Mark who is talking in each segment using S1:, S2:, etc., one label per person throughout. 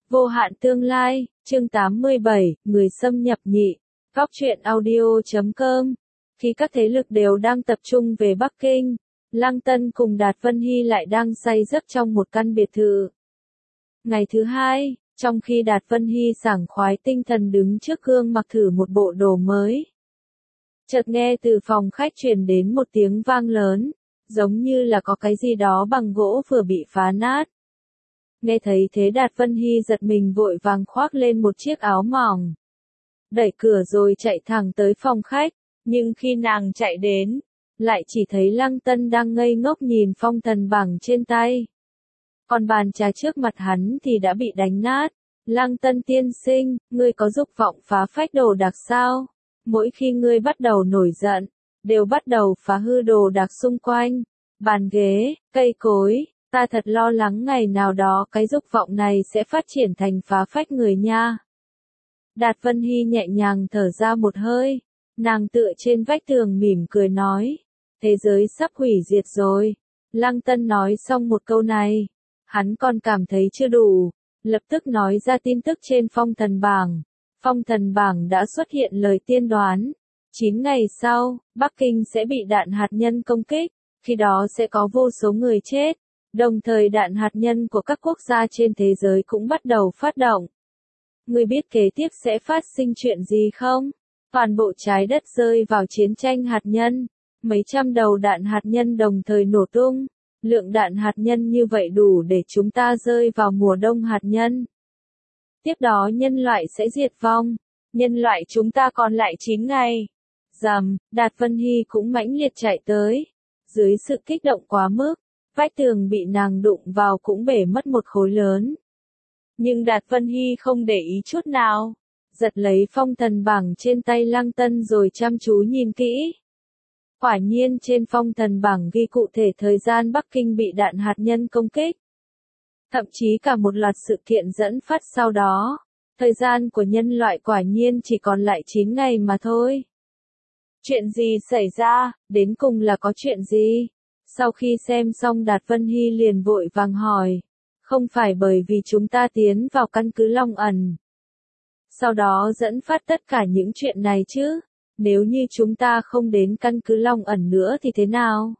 S1: Vô hạn tương lai, chương 87, người xâm nhập nhị. Góc truyện audio.com. Khi các thế lực đều đang tập trung về Bắc Kinh, Lăng Tân cùng Đạt Vân Hy lại đang say giấc trong một căn biệt thự. Ngày thứ hai, trong khi Đạt Vân Hy sảng khoái tinh thần đứng trước gương mặc thử một bộ đồ mới, chợt nghe từ phòng khách truyền đến một tiếng vang lớn, giống như là có cái gì đó bằng gỗ vừa bị phá nát. Nghe thấy thế Đạt Vân Hy giật mình vội vàng khoác lên một chiếc áo mỏng, đẩy cửa rồi chạy thẳng tới phòng khách, nhưng khi nàng chạy đến, lại chỉ thấy Lăng Tân đang ngây ngốc nhìn phong thần bảng trên tay. Còn bàn trà trước mặt hắn thì đã bị đánh nát. Lăng Tân tiên sinh, ngươi có dục vọng phá phách đồ đạc sao? Mỗi khi ngươi bắt đầu nổi giận, đều bắt đầu phá hư đồ đạc xung quanh, bàn ghế, cây cối, ta thật lo lắng ngày nào đó cái dục vọng này sẽ phát triển thành phá phách người nha. Đạt Vân Hy nhẹ nhàng thở ra một hơi, nàng tựa trên vách tường mỉm cười nói, thế giới sắp hủy diệt rồi. Lăng Tân nói xong một câu này, hắn còn cảm thấy chưa đủ, lập tức nói ra tin tức trên phong thần bảng. Phong thần bảng đã xuất hiện lời tiên đoán. 9 ngày sau, Bắc Kinh sẽ bị đạn hạt nhân công kích, khi đó sẽ có vô số người chết. Đồng thời đạn hạt nhân của các quốc gia trên thế giới cũng bắt đầu phát động. Ngươi biết kế tiếp sẽ phát sinh chuyện gì không? Toàn bộ trái đất rơi vào chiến tranh hạt nhân. Mấy trăm đầu đạn hạt nhân đồng thời nổ tung. Lượng đạn hạt nhân như vậy đủ để chúng ta rơi vào mùa đông hạt nhân. Tiếp đó nhân loại sẽ diệt vong. Nhân loại chúng ta còn lại 9 ngày. Rầm, Đạt Vân Hy cũng mãnh liệt chạy tới. Dưới sự kích động quá mức, vách tường bị nàng đụng vào cũng bể mất một khối lớn. Nhưng Đạt Vân Hy không để ý chút nào. Giật lấy phong thần bảng trên tay Lăng Tân rồi chăm chú nhìn kỹ. Quả nhiên trên phong thần bảng ghi cụ thể thời gian Bắc Kinh bị đạn hạt nhân công kích. Thậm chí cả một loạt sự kiện dẫn phát sau đó. Thời gian của nhân loại quả nhiên chỉ còn lại 9 ngày mà thôi. Chuyện gì xảy ra, đến cùng là có chuyện gì? Sau khi xem xong Đạt Vân Hy liền vội vàng hỏi. Không phải bởi vì chúng ta tiến vào căn cứ Long ẩn, sau đó dẫn phát tất cả những chuyện này chứ? Nếu như chúng ta không đến căn cứ Long ẩn nữa thì thế nào?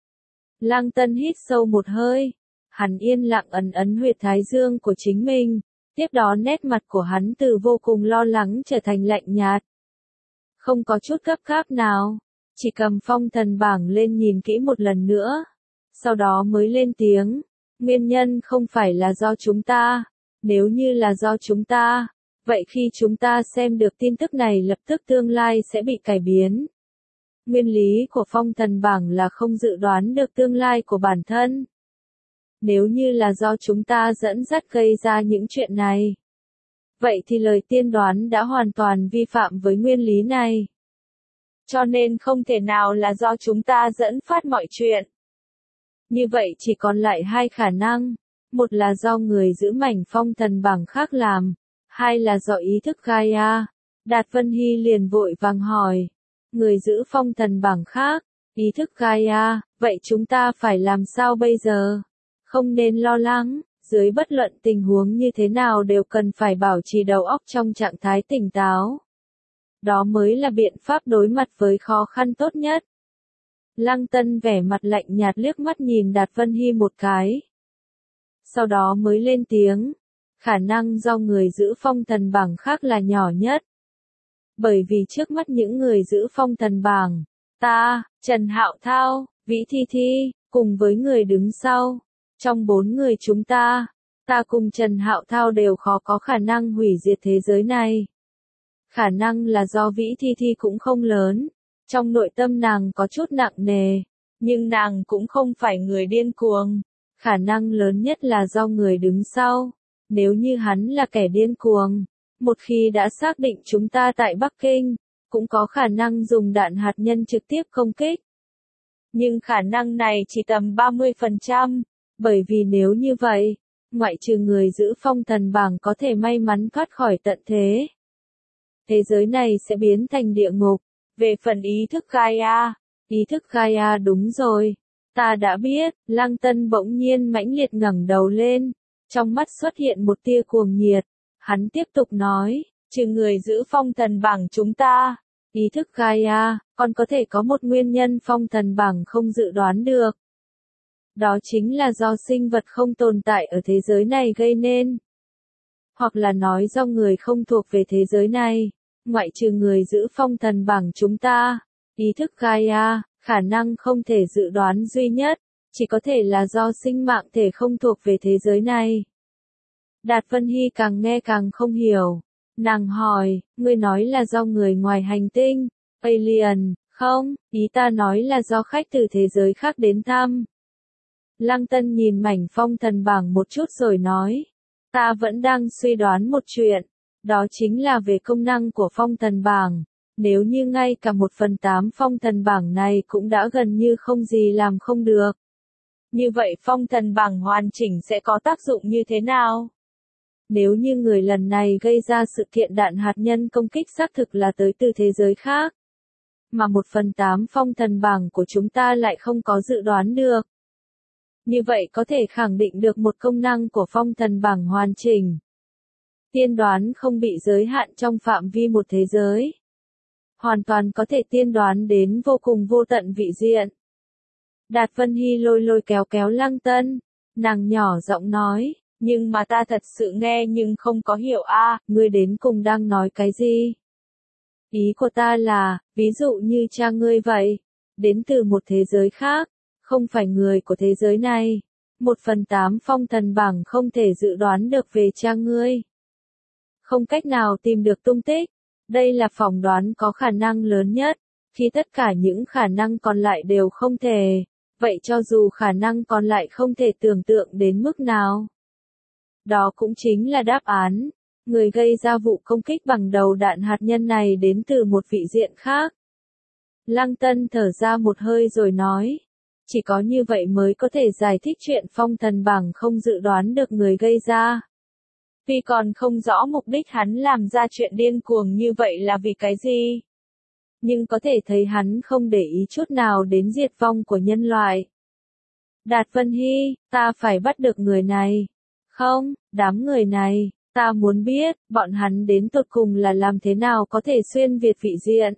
S1: Lăng Tân hít sâu một hơi. Hắn yên lặng ấn huyệt thái dương của chính mình. Tiếp đó nét mặt của hắn từ vô cùng lo lắng trở thành lạnh nhạt. Không có chút gấp gáp nào. Chỉ cầm phong thần bảng lên nhìn kỹ một lần nữa. Sau đó mới lên tiếng. Nguyên nhân không phải là do chúng ta. Nếu như là do chúng ta, vậy khi chúng ta xem được tin tức này lập tức tương lai sẽ bị cải biến. Nguyên lý của phong thần bảng là không dự đoán được tương lai của bản thân. Nếu như là do chúng ta dẫn dắt gây ra những chuyện này, vậy thì lời tiên đoán đã hoàn toàn vi phạm với nguyên lý này. Cho nên không thể nào là do chúng ta dẫn phát mọi chuyện. Như vậy chỉ còn lại hai khả năng. Một là do người giữ mảnh phong thần bảng khác làm. Hai là do ý thức Gaia. Đạt Vân Hy liền vội vàng hỏi. Người giữ phong thần bảng khác, ý thức Gaia, vậy chúng ta phải làm sao bây giờ? Không nên lo lắng, dưới bất luận tình huống như thế nào đều cần phải bảo trì đầu óc trong trạng thái tỉnh táo. Đó mới là biện pháp đối mặt với khó khăn tốt nhất. Lăng Tân vẻ mặt lạnh nhạt liếc mắt nhìn Đạt Vân Hy một cái. Sau đó mới lên tiếng. Khả năng do người giữ phong thần bảng khác là nhỏ nhất. Bởi vì trước mắt những người giữ phong thần bảng, ta, Trần Hạo Thao, Vĩ Thi Thi, cùng với người đứng sau. Trong 4 người chúng ta cùng Trần Hạo Thao đều khó có khả năng hủy diệt thế giới này. Khả năng là do Vĩ Thi Thi cũng không lớn. Trong nội tâm nàng có chút nặng nề, nhưng nàng cũng không phải người điên cuồng. Khả năng lớn nhất là do người đứng sau. Nếu như hắn là kẻ điên cuồng, một khi đã xác định chúng ta tại Bắc Kinh, cũng có khả năng dùng đạn hạt nhân trực tiếp công kích. Nhưng khả năng này chỉ tầm 30%, bởi vì nếu như vậy, ngoại trừ người giữ phong thần bảng có thể may mắn thoát khỏi tận thế, thế giới này sẽ biến thành địa ngục. Về phần ý thức Gaia đúng rồi. Ta đã biết. Lăng Tân bỗng nhiên mãnh liệt ngẩng đầu lên, Trong mắt xuất hiện một tia cuồng nhiệt. Hắn tiếp tục nói, trừ người giữ phong thần bảng chúng ta. Ý thức Gaia, còn có thể có một nguyên nhân phong thần bảng không dự đoán được. Đó chính là do sinh vật không tồn tại ở thế giới này gây nên. Hoặc là nói do người không thuộc về thế giới này, ngoại trừ người giữ phong thần bảng chúng ta. Ý thức Gaia, khả năng không thể dự đoán duy nhất, chỉ có thể là do sinh mạng thể không thuộc về thế giới này. Đạt Vân Hy càng nghe càng không hiểu. Nàng hỏi, ngươi nói là do người ngoài hành tinh, alien, không, ý ta nói là do khách từ thế giới khác đến thăm. Lăng Tân nhìn mảnh phong thần bảng một chút rồi nói, ta vẫn đang suy đoán một chuyện, đó chính là về công năng của phong thần bảng. Nếu như ngay cả 1/8 phong thần bảng này cũng đã gần như không gì làm không được. Như vậy phong thần bảng hoàn chỉnh sẽ có tác dụng như thế nào? Nếu như người lần này gây ra sự kiện đạn hạt nhân công kích xác thực là tới từ thế giới khác, mà 1/8 phong thần bảng của chúng ta lại không có dự đoán được. Như vậy có thể khẳng định được một công năng của phong thần bảng hoàn chỉnh. Tiên đoán không bị giới hạn trong phạm vi một thế giới. Hoàn toàn có thể tiên đoán đến vô cùng vô tận vị diện. Đạt Vân Hy lôi lôi kéo kéo Lăng Tân, nàng nhỏ giọng nói, nhưng mà ta thật sự nghe nhưng không có hiểu a, ngươi đến cùng đang nói cái gì? Ý của ta là, ví dụ như cha ngươi vậy, đến từ một thế giới khác, không phải người của thế giới này. 1/8 phong thần bảng không thể dự đoán được về cha ngươi. Không cách nào tìm được tung tích. Đây là phỏng đoán có khả năng lớn nhất. Khi tất cả những khả năng còn lại đều không thể, vậy cho dù khả năng còn lại không thể tưởng tượng đến mức nào. Đó cũng chính là đáp án. Người gây ra vụ công kích bằng đầu đạn hạt nhân này đến từ một vị diện khác. Lăng Tân thở ra một hơi rồi nói. Chỉ có như vậy mới có thể giải thích chuyện phong thần bảng không dự đoán được người gây ra. Tuy còn không rõ mục đích hắn làm ra chuyện điên cuồng như vậy là vì cái gì. Nhưng có thể thấy hắn không để ý chút nào đến diệt vong của nhân loại. Đạt Vân Hy, ta phải bắt được người này. Không, đám người này, ta muốn biết, bọn hắn đến tột cùng là làm thế nào có thể xuyên việt vị diện.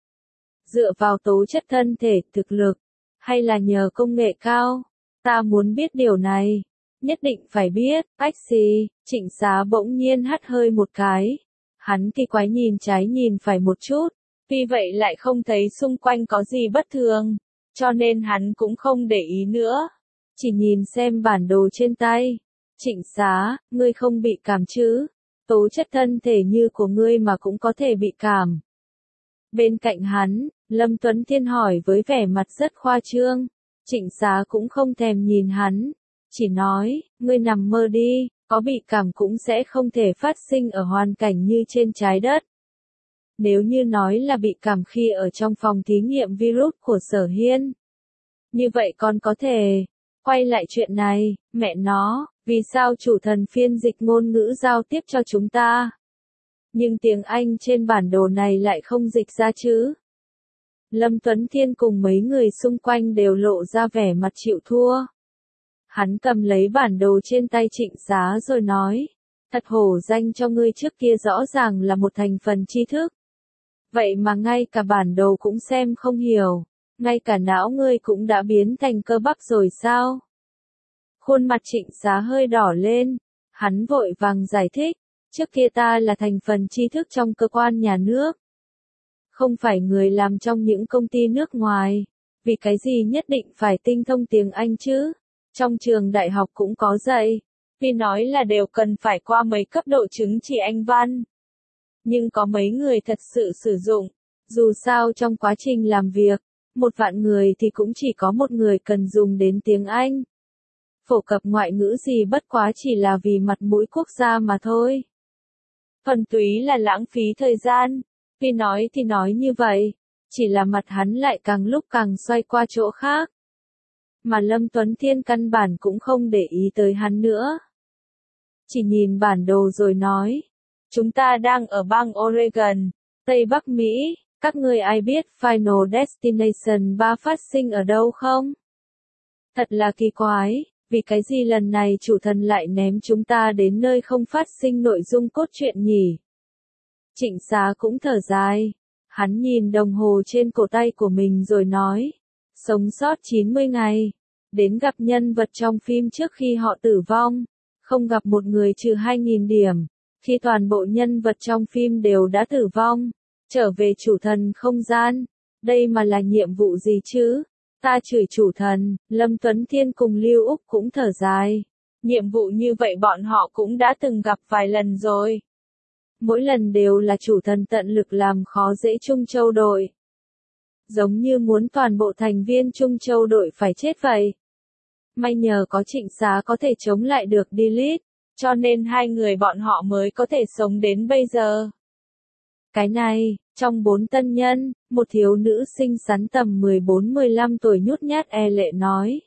S1: Dựa vào tố chất thân thể, thực lực, hay là nhờ công nghệ cao, ta muốn biết điều này. Nhất định phải biết, ách xì, Trịnh Xá bỗng nhiên hắt hơi một cái. Hắn kỳ quái nhìn trái nhìn phải một chút, tuy vậy lại không thấy xung quanh có gì bất thường, cho nên hắn cũng không để ý nữa. Chỉ nhìn xem bản đồ trên tay. Trịnh Xá, ngươi không bị cảm chứ? Tố chất thân thể như của ngươi mà cũng có thể bị cảm. Bên cạnh hắn, Lâm Tuấn Thiên hỏi với vẻ mặt rất khoa trương. Trịnh Xá cũng không thèm nhìn hắn. Chỉ nói, ngươi nằm mơ đi, có bị cảm cũng sẽ không thể phát sinh ở hoàn cảnh như trên trái đất. Nếu như nói là bị cảm khi ở trong phòng thí nghiệm virus của Sở Hiên. Như vậy còn có thể, quay lại chuyện này, mẹ nó, vì sao chủ thần phiên dịch ngôn ngữ giao tiếp cho chúng ta? Nhưng tiếng Anh trên bản đồ này lại không dịch ra chứ? Lâm Tuấn Thiên cùng mấy người xung quanh đều lộ ra vẻ mặt chịu thua. Hắn cầm lấy bản đồ trên tay Trịnh Xá rồi nói, thật hổ danh cho ngươi trước kia rõ ràng là một thành phần tri thức. Vậy mà ngay cả bản đồ cũng xem không hiểu, ngay cả não ngươi cũng đã biến thành cơ bắp rồi sao? Khuôn mặt Trịnh Xá hơi đỏ lên, hắn vội vàng giải thích, trước kia ta là thành phần tri thức trong cơ quan nhà nước. Không phải người làm trong những công ty nước ngoài, vì cái gì nhất định phải tinh thông tiếng Anh chứ? Trong trường đại học cũng có dạy, vì nói là đều cần phải qua mấy cấp độ chứng chỉ Anh văn. Nhưng có mấy người thật sự sử dụng, dù sao trong quá trình làm việc, 1.000.000 người thì cũng chỉ có một người cần dùng đến tiếng Anh. Phổ cập ngoại ngữ gì bất quá chỉ là vì mặt mũi quốc gia mà thôi. Thuần túy là lãng phí thời gian, vì nói thì nói như vậy, chỉ là mặt hắn lại càng lúc càng xoay qua chỗ khác. Mà Lâm Tuấn Thiên căn bản cũng không để ý tới hắn nữa. Chỉ nhìn bản đồ rồi nói, chúng ta đang ở bang Oregon, Tây Bắc Mỹ, các ngươi ai biết Final Destination 3 phát sinh ở đâu không? Thật là kỳ quái, Vì cái gì lần này chủ thần lại ném chúng ta đến nơi không phát sinh nội dung cốt truyện nhỉ? Trịnh Xá cũng thở dài. Hắn nhìn đồng hồ trên cổ tay của mình rồi nói. Sống sót 90 ngày. Đến gặp nhân vật trong phim trước khi họ tử vong. Không gặp một người trừ 2.000 điểm. Khi toàn bộ nhân vật trong phim đều đã tử vong. Trở về chủ thần không gian. Đây mà là nhiệm vụ gì chứ? Ta chửi chủ thần. Lâm Tuấn Thiên cùng Lưu Úc cũng thở dài. Nhiệm vụ như vậy bọn họ cũng đã từng gặp vài lần rồi. Mỗi lần đều là chủ thần tận lực làm khó dễ Trung Châu đội. Giống như muốn toàn bộ thành viên Trung Châu đội phải chết vậy. May nhờ có Trịnh Xá có thể chống lại được Delete, cho nên hai người bọn họ mới có thể sống đến bây giờ. Cái này, trong 4 tân nhân, một thiếu nữ xinh xắn tầm 14-15 tuổi nhút nhát lệ nói.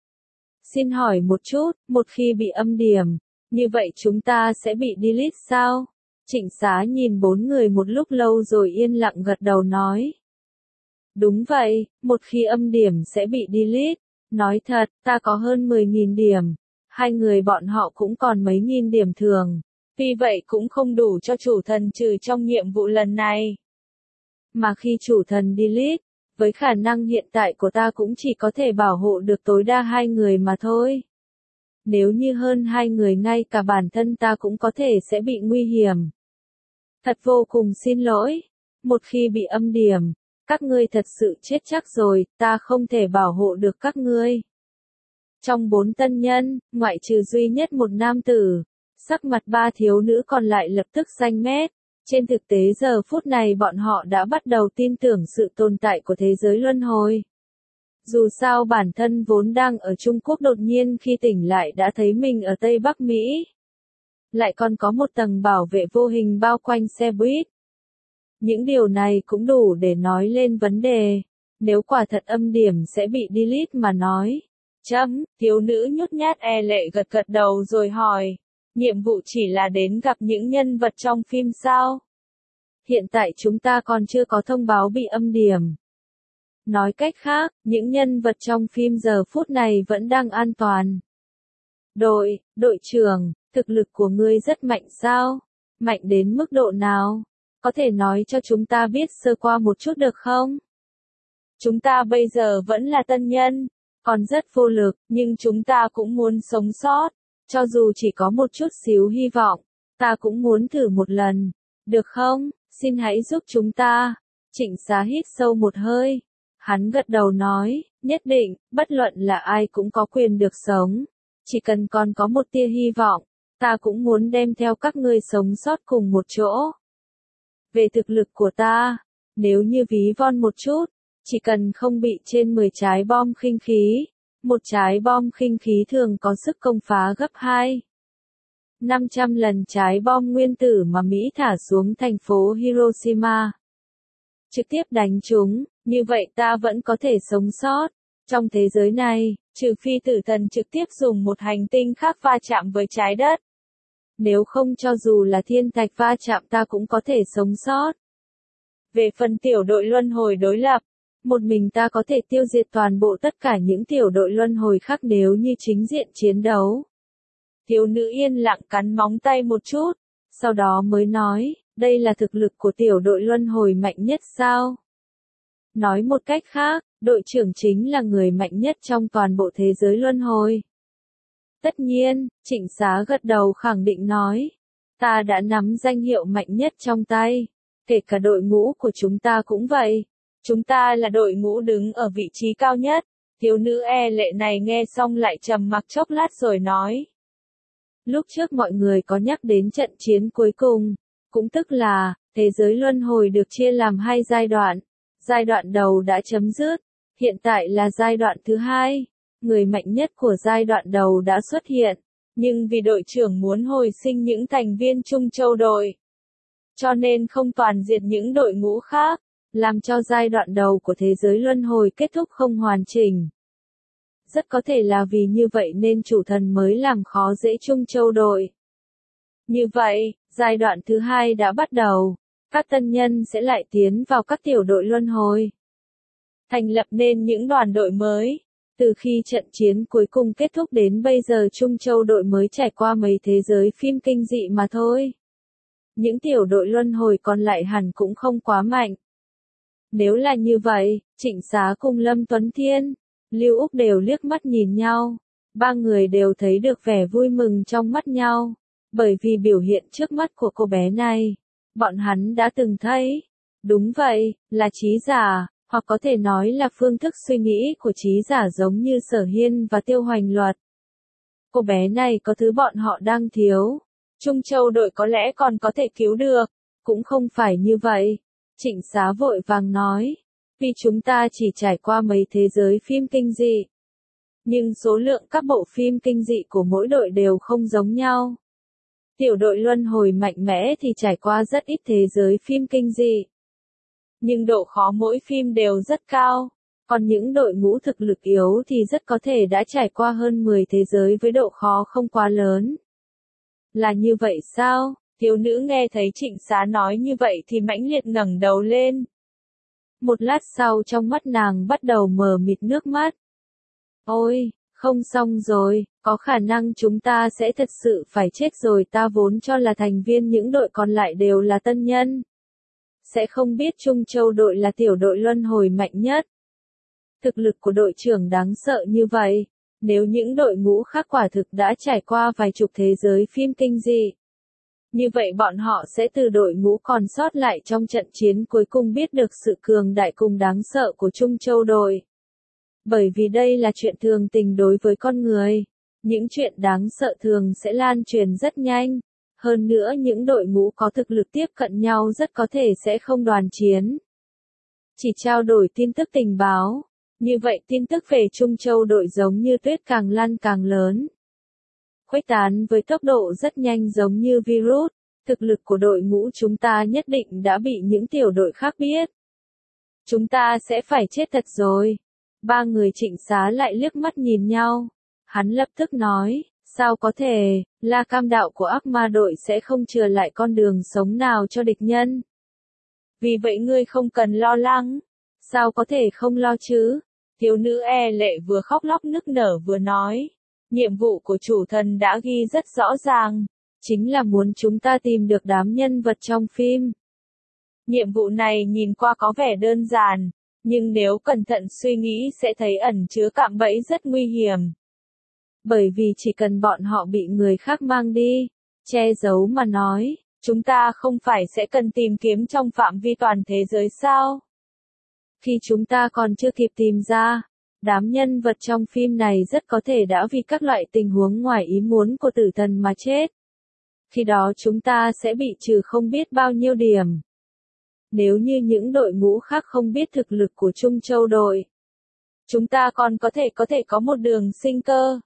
S1: Xin hỏi một chút, một khi bị âm điểm, như vậy chúng ta sẽ bị delete sao? Trịnh Xá nhìn 4 người một lúc lâu rồi yên lặng gật đầu nói. Đúng vậy, một khi âm điểm sẽ bị delete. Nói thật, ta có hơn 10.000 điểm. Hai người bọn họ cũng còn mấy nghìn điểm thường. Vì vậy cũng không đủ cho chủ thần trừ trong nhiệm vụ lần này. Mà khi chủ thần delete, với khả năng hiện tại của ta cũng chỉ có thể bảo hộ được tối đa 2 người mà thôi. Nếu như hơn 2 người ngay cả bản thân ta cũng có thể sẽ bị nguy hiểm. Thật vô cùng xin lỗi. Một khi bị âm điểm, các ngươi thật sự chết chắc rồi, ta không thể bảo hộ được các ngươi. Trong 4 tân nhân, ngoại trừ duy nhất một nam tử, sắc mặt 3 thiếu nữ còn lại lập tức xanh mét. Trên thực tế giờ phút này bọn họ đã bắt đầu tin tưởng sự tồn tại của thế giới luân hồi. Dù sao bản thân vốn đang ở Trung Quốc đột nhiên khi tỉnh lại đã thấy mình ở Tây Bắc Mỹ. Lại còn có một tầng bảo vệ vô hình bao quanh xe buýt. Những điều này cũng đủ để nói lên vấn đề. Nếu quả thật âm điểm sẽ bị delete mà nói. Thiếu nữ nhút nhát lệ gật gật đầu rồi hỏi. Nhiệm vụ chỉ là đến gặp những nhân vật trong phim sao? Hiện tại chúng ta còn chưa có thông báo bị âm điểm. Nói cách khác, những nhân vật trong phim giờ phút này vẫn đang an toàn. Đội trưởng, thực lực của ngươi rất mạnh sao? Mạnh đến mức độ nào? Có thể nói cho chúng ta biết sơ qua một chút được không? Chúng ta bây giờ vẫn là tân nhân, còn rất vô lực, nhưng chúng ta cũng muốn sống sót. Cho dù chỉ có một chút xíu hy vọng, ta cũng muốn thử một lần. Được không? Xin hãy giúp chúng ta. Trịnh Xá hít sâu một hơi. Hắn gật đầu nói, nhất định, bất luận là ai cũng có quyền được sống. Chỉ cần còn có một tia hy vọng, ta cũng muốn đem theo các ngươi sống sót cùng một chỗ. Về thực lực của ta, nếu như ví von một chút, chỉ cần không bị trên 10 trái bom khinh khí, một trái bom khinh khí thường có sức công phá gấp 500 lần trái bom nguyên tử mà Mỹ thả xuống thành phố Hiroshima. Trực tiếp đánh chúng, như vậy ta vẫn có thể sống sót. Trong thế giới này, trừ phi tử thần trực tiếp dùng một hành tinh khác va chạm với trái đất. Nếu không cho dù là thiên thạch va chạm ta cũng có thể sống sót. Về phần tiểu đội luân hồi đối lập, một mình ta có thể tiêu diệt toàn bộ tất cả những tiểu đội luân hồi khác nếu như chính diện chiến đấu. Thiếu nữ yên lặng cắn móng tay một chút, sau đó mới nói, đây là thực lực của tiểu đội luân hồi mạnh nhất sao? Nói một cách khác, đội trưởng chính là người mạnh nhất trong toàn bộ thế giới luân hồi. Tất nhiên, Trịnh Xá gật đầu khẳng định nói, ta đã nắm danh hiệu mạnh nhất trong tay, kể cả đội ngũ của chúng ta cũng vậy. Chúng ta là đội ngũ đứng ở vị trí cao nhất. Thiếu nữ lệ này nghe xong lại trầm mặc chốc lát rồi nói. Lúc trước mọi người có nhắc đến trận chiến cuối cùng, cũng tức là, thế giới luân hồi được chia làm 2 giai đoạn. Giai đoạn đầu đã chấm dứt, hiện tại là giai đoạn thứ 2. Người mạnh nhất của giai đoạn đầu đã xuất hiện, nhưng vì đội trưởng muốn hồi sinh những thành viên Trung Châu đội, cho nên không toàn diệt những đội ngũ khác, làm cho giai đoạn đầu của thế giới luân hồi kết thúc không hoàn chỉnh. Rất có thể là vì như vậy nên chủ thần mới làm khó dễ Trung Châu đội. Như vậy, giai đoạn thứ 2 đã bắt đầu, các tân nhân sẽ lại tiến vào các tiểu đội luân hồi. Thành lập nên những đoàn đội mới, Từ khi trận chiến cuối cùng kết thúc đến bây giờ Trung Châu đội mới trải qua mấy thế giới phim kinh dị mà thôi. Những tiểu đội luân hồi còn lại hẳn cũng không quá mạnh. Nếu là như vậy, Trịnh Xá cùng Lâm Tuấn Thiên, Lưu Úc đều liếc mắt nhìn nhau. Ba người đều thấy được vẻ vui mừng trong mắt nhau. Bởi vì biểu hiện trước mắt của cô bé này, bọn hắn đã từng thấy. Đúng vậy, là trí giả, hoặc có thể nói là phương thức suy nghĩ của trí giả giống như Sở Hiên và Tiêu Hoành Luật. Cô bé này có thứ bọn họ đang thiếu. Trung Châu đội có lẽ còn có thể cứu được. Cũng không phải như vậy. Trịnh Xá vội vàng nói. Vì chúng ta chỉ trải qua mấy thế giới phim kinh dị. Nhưng số lượng các bộ phim kinh dị của mỗi đội đều không giống nhau. Tiểu đội luân hồi mạnh mẽ thì trải qua rất ít thế giới phim kinh dị. Nhưng độ khó mỗi phim đều rất cao. Còn những đội ngũ thực lực yếu thì rất có thể đã trải qua hơn 10 thế giới với độ khó không quá lớn. Là như vậy sao? Thiếu nữ nghe thấy Trịnh Xá nói như vậy thì mãnh liệt ngẩng đầu lên. Một lát sau trong mắt nàng bắt đầu mờ mịt nước mắt. Ôi, không xong rồi, có khả năng chúng ta sẽ thật sự phải chết rồi, ta vốn cho là thành viên những đội còn lại đều là tân nhân. Sẽ không biết Trung Châu đội là tiểu đội luân hồi mạnh nhất. Thực lực của đội trưởng đáng sợ như vậy, nếu những đội ngũ khác quả thực đã trải qua vài chục thế giới phim kinh dị. Như vậy bọn họ sẽ từ đội ngũ còn sót lại trong trận chiến cuối cùng biết được sự cường đại cùng đáng sợ của Trung Châu đội. Bởi vì đây là chuyện thường tình đối với con người. Những chuyện đáng sợ thường sẽ lan truyền rất nhanh. Hơn nữa những đội ngũ có thực lực tiếp cận nhau rất có thể sẽ không đoàn chiến. Chỉ trao đổi tin tức tình báo. Như vậy tin tức về Trung Châu đội giống như tuyết càng lan càng lớn. Khuếch tán với tốc độ rất nhanh giống như virus. Thực lực của đội ngũ chúng ta nhất định đã bị những tiểu đội khác biết. Chúng ta sẽ phải chết thật rồi. Ba người Trịnh Xá lại liếc mắt nhìn nhau. Hắn lập tức nói, sao có thể, La Cam đạo của ác ma đội sẽ không chừa lại con đường sống nào cho địch nhân. Vì vậy ngươi không cần lo lắng. Sao có thể không lo chứ? Thiếu nữ e lệ vừa khóc lóc nức nở vừa nói. Nhiệm vụ của chủ thần đã ghi rất rõ ràng. Chính là muốn chúng ta tìm được đám nhân vật trong phim. Nhiệm vụ này nhìn qua có vẻ đơn giản. Nhưng nếu cẩn thận suy nghĩ sẽ thấy ẩn chứa cạm bẫy rất nguy hiểm. Bởi vì chỉ cần bọn họ bị người khác mang đi, che giấu mà nói, chúng ta không phải sẽ cần tìm kiếm trong phạm vi toàn thế giới sao? Khi chúng ta còn chưa kịp tìm ra, đám nhân vật trong phim này rất có thể đã vì các loại tình huống ngoài ý muốn của tử thần mà chết. Khi đó chúng ta sẽ bị trừ không biết bao nhiêu điểm. Nếu như những đội ngũ khác không biết thực lực của Trung Châu đội, chúng ta còn có thể có một đường sinh cơ.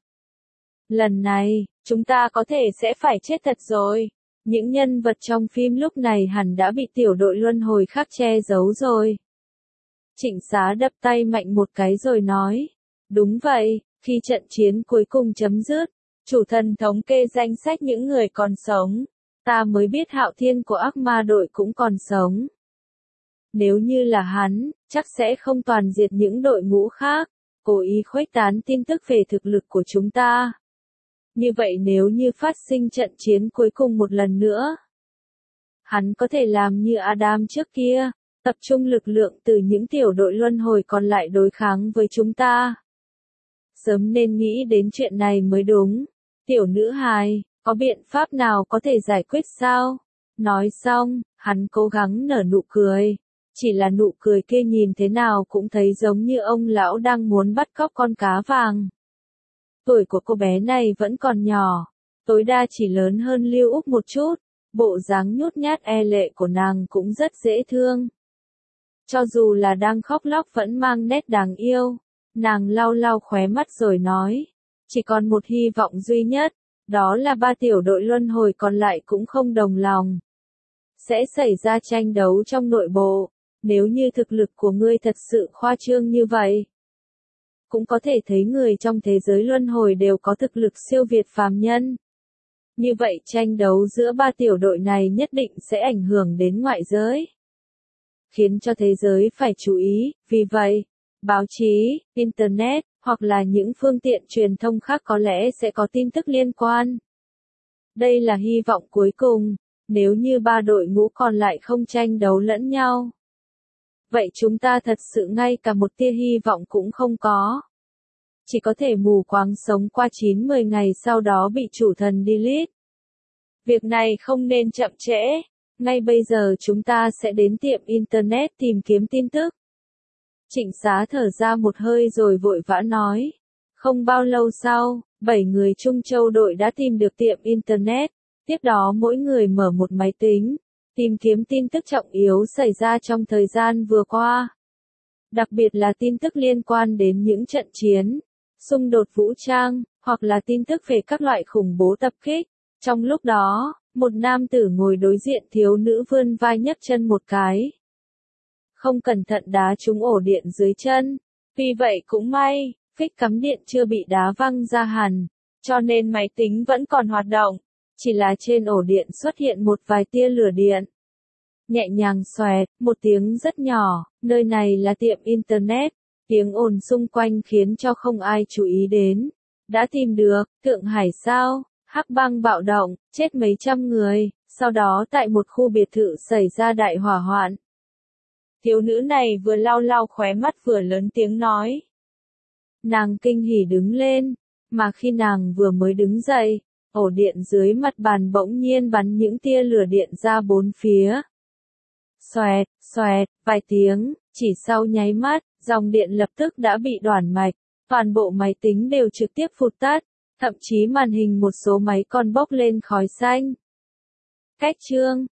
S1: Lần này, chúng ta có thể sẽ phải chết thật rồi. Những nhân vật trong phim lúc này hẳn đã bị tiểu đội luân hồi khác che giấu rồi. Trịnh Xá đập tay mạnh một cái rồi nói. Đúng vậy, khi trận chiến cuối cùng chấm dứt, chủ thần thống kê danh sách những người còn sống. Ta mới biết Hạo Thiên của ác ma đội cũng còn sống. Nếu như là hắn, chắc sẽ không toàn diệt những đội ngũ khác, cố ý khuếch tán tin tức về thực lực của chúng ta. Như vậy nếu như phát sinh trận chiến cuối cùng một lần nữa, hắn có thể làm như Adam trước kia, tập trung lực lượng từ những tiểu đội luân hồi còn lại đối kháng với chúng ta. Sớm nên nghĩ đến chuyện này mới đúng. Tiểu nữ hài, có biện pháp nào có thể giải quyết sao? Nói xong, hắn cố gắng nở nụ cười. Chỉ là nụ cười kia nhìn thế nào cũng thấy giống như ông lão đang muốn bắt cóc con cá vàng. Tuổi của cô bé này vẫn còn nhỏ, tối đa chỉ lớn hơn Lưu Úc một chút, bộ dáng nhút nhát e lệ của nàng cũng rất dễ thương. Cho dù là đang khóc lóc vẫn mang nét đáng yêu, nàng lau lau khóe mắt rồi nói, chỉ còn một hy vọng duy nhất, đó là ba tiểu đội luân hồi còn lại cũng không đồng lòng. Sẽ xảy ra tranh đấu trong nội bộ, nếu như thực lực của ngươi thật sự khoa trương như vậy. Cũng có thể thấy người trong thế giới luân hồi đều có thực lực siêu việt phàm nhân. Như vậy tranh đấu giữa ba tiểu đội này nhất định sẽ ảnh hưởng đến ngoại giới. Khiến cho thế giới phải chú ý, vì vậy, báo chí, Internet, hoặc là những phương tiện truyền thông khác có lẽ sẽ có tin tức liên quan. Đây là hy vọng cuối cùng, nếu như ba đội ngũ còn lại không tranh đấu lẫn nhau. Vậy chúng ta thật sự ngay cả một tia hy vọng cũng không có. Chỉ có thể mù quáng sống qua 9-10 ngày sau đó bị chủ thần delete. Việc này không nên chậm trễ. Ngay bây giờ chúng ta sẽ đến tiệm Internet tìm kiếm tin tức. Trịnh Xá thở ra một hơi rồi vội vã nói. Không bao lâu sau, 7 người Trung Châu đội đã tìm được tiệm Internet. Tiếp đó mỗi người mở một máy tính, tìm kiếm tin tức trọng yếu xảy ra trong thời gian vừa qua. Đặc biệt là tin tức liên quan đến những trận chiến, xung đột vũ trang, hoặc là tin tức về các loại khủng bố tập kích. Trong lúc đó, một nam tử ngồi đối diện thiếu nữ vươn vai nhấc chân một cái. Không cẩn thận đá trúng ổ điện dưới chân. Vì vậy cũng may, phích cắm điện chưa bị đá văng ra hẳn, cho nên máy tính vẫn còn hoạt động. Chỉ là trên ổ điện xuất hiện một vài tia lửa điện. Nhẹ nhàng xoẹt, một tiếng rất nhỏ, nơi này là tiệm Internet. Tiếng ồn xung quanh khiến cho không ai chú ý đến. Đã tìm được, Thượng Hải sao? Hắc bang bạo động, chết mấy trăm người, sau đó tại một khu biệt thự xảy ra đại hỏa hoạn. Thiếu nữ này vừa lau lau khóe mắt vừa lớn tiếng nói. Nàng kinh hỉ đứng lên, mà khi nàng vừa mới đứng dậy, ổ điện dưới mặt bàn bỗng nhiên bắn những tia lửa điện ra bốn phía. Xoẹt, xoẹt, vài tiếng, chỉ sau nháy mắt, dòng điện lập tức đã bị đoản mạch, toàn bộ máy tính đều trực tiếp phụt tắt, thậm chí màn hình một số máy còn bốc lên khói xanh. Cách chương